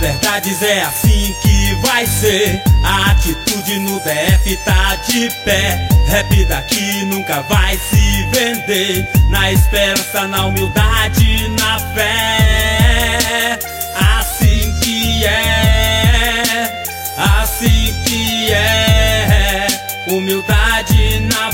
verdades, é assim que vai ser. A atitude no DF tá de pé. Rap daqui nunca vai se vender. Na esperança, na humildade, na fé. Assim que é, assim que é. Humildade na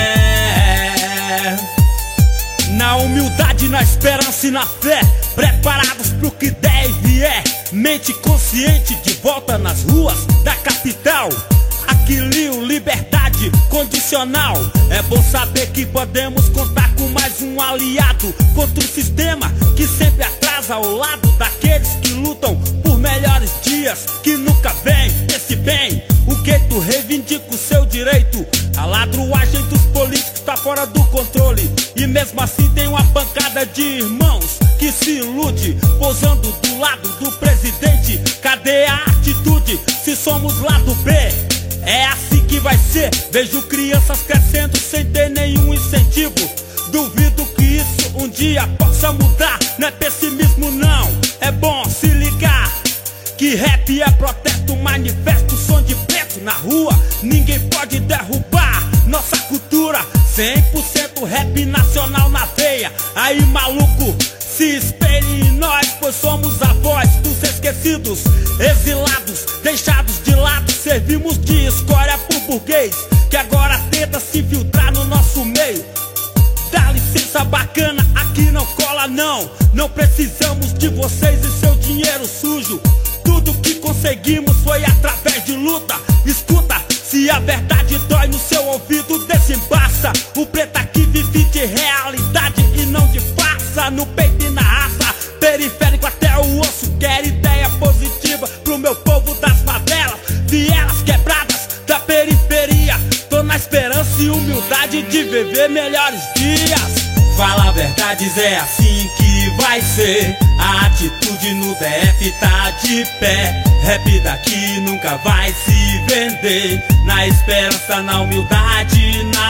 fé. Na humildade, na esperança e na fé, preparados pro que der e vier. Mente consciente de volta nas ruas da capital. Aquilio, liberdade condicional. É bom saber que podemos contar com mais um aliado contra o sistema que sempre atrasa ao lado daqueles que lutam por melhores dias que nunca vem. Esse bem, o gueto reivindica o seu direito. A ladruagem dos políticos tá fora do controle, e mesmo assim tem uma bancada de irmãos que se ilude, posando do lado do presidente. Cadê a atitude se somos lado B? É assim que vai ser. Vejo crianças crescendo sem ter nenhum incentivo. Duvido que isso um dia possa mudar. Não é pessimismo não, é bom se ligar que rap é protesto, manifesto, som de preto na rua. Ninguém pode derrubar nossa cultura. 100% rap nacional na veia. Aí maluco, se espelhe em nós, pois somos a voz dos esquecidos, exilados, deixados de lado. Servimos de escória pro burguês que agora tenta se filtrar no nosso meio. Dá licença bacana, aqui não cola não. Não precisamos de vocês e seu dinheiro sujo. Tudo que conseguimos foi através de luta. Escuta, se a verdade dói no seu ouvido, desembaça. O preto aqui vive de realidade e não de farsa. No peito e na raça, periférico até o osso. Quer ideia positiva pro meu povo das favelas, vielas quebradas da periferia. Tô na esperança e humildade de viver melhores dias. Fala verdades, é assim que vai ser. A atitude no DF tá de pé. Rap daqui nunca vai se vender. Na esperança, na humildade, na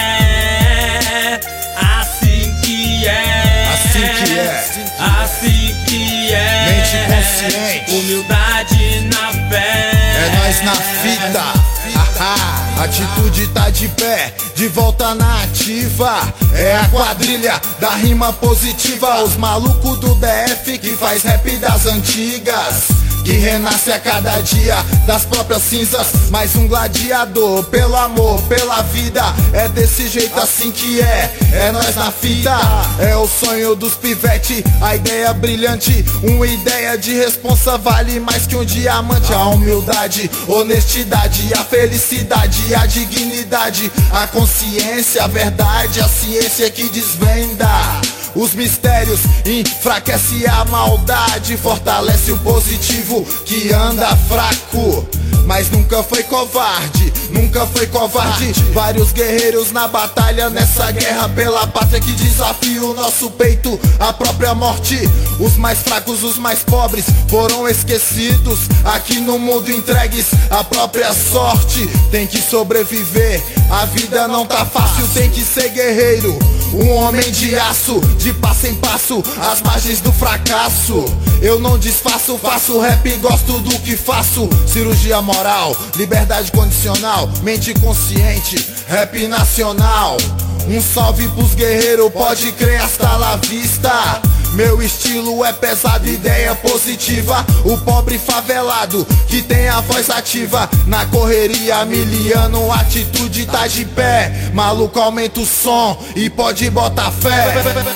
fé. Assim que é, assim que é, assim que é. Mente consciente, humildade na fé. é nós na fita. Atitude tá de pé, de volta na ativa. É a quadrilha da rima positiva. Os malucos do DF que faz rap das antigas, que renasce a cada dia das próprias cinzas. Mais um gladiador, pelo amor, pela vida. É desse jeito assim que é nós na fita. É o sonho dos pivete, a ideia brilhante. Uma ideia de responsa vale mais que um diamante. A humildade, honestidade, a felicidade, a dignidade, a consciência, a verdade, a ciência que desvenda os mistérios, enfraquece a maldade, fortalece o positivo que anda fraco, mas nunca foi covarde, nunca foi covarde. Vários guerreiros na batalha, nessa guerra pela pátria que desafia o nosso peito, a própria morte. Os mais fracos, os mais pobres foram esquecidos, aqui no mundo entregues à própria sorte. Tem que sobreviver, a vida não tá fácil, tem que ser guerreiro, um homem de aço, de passo em passo, às margens do fracasso. Eu não desfaço, faço rap e gosto do que faço. Cirurgia moral, liberdade condicional, mente consciente, rap nacional. Um salve pros guerreiros, pode crer, hasta la vista. Meu estilo é pesado, ideia positiva. O pobre favelado que tem a voz ativa. Na correria, miliano, atitude tá de pé. Maluco, aumenta o som e pode botar fé.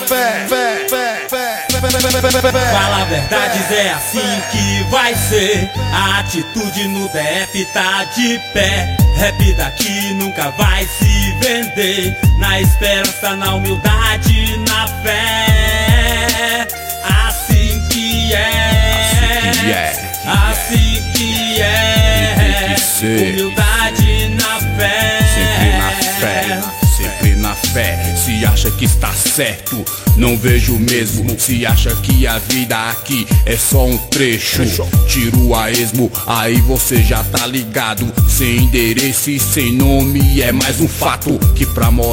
Fala verdades, é assim que vai ser. A atitude no DF tá de pé. Rap daqui nunca vai se vender. Na esperança, na humildade, na fé. Assim que é, assim que é. Humildade na fé. Sempre na fé, sempre na fé. Se acha que está certo, não vejo mesmo. Se acha que a vida aqui é só um trecho, tiro a esmo, aí você já tá ligado. Sem endereço e sem nome é mais um fato, que pra morar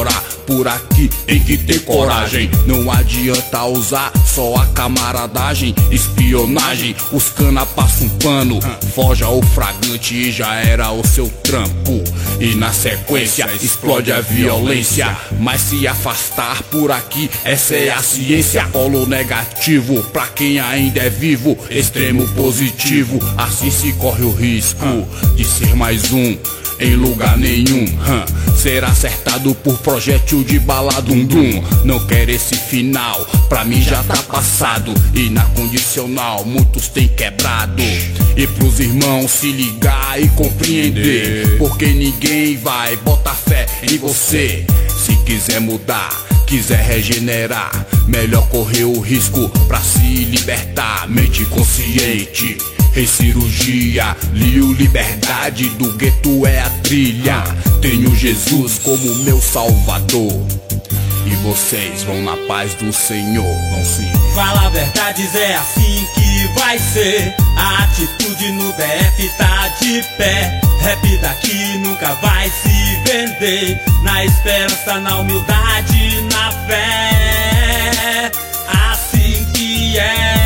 por aqui tem que ter coragem. Não adianta usar só a camaradagem, espionagem. Os cana passam um pano, forja o fragante e já era o seu trampo. E na sequência explode a violência. Mas se afastar por aqui, essa é a ciência. Polo negativo pra quem ainda é vivo, extremo positivo. Assim se corre o risco de ser mais um em lugar nenhum. Ser acertado por projétil de bala dum-dum. Não quero esse final, pra mim já tá passado. E na condicional muitos têm quebrado. E pros irmãos se ligar e compreender, porque ninguém vai botar fé em você. Se quiser mudar, quiser regenerar, melhor correr o risco pra se libertar. Mente consciente, recirurgia, Lio Liberdade, do gueto é a trilha. Tenho Jesus como meu salvador. E vocês vão na paz do Senhor, vão sim. Fala verdades, é assim que vai ser. A atitude no DF tá de pé. Rap daqui nunca vai se vender. Na esperança, na humildade, na fé. Assim que é.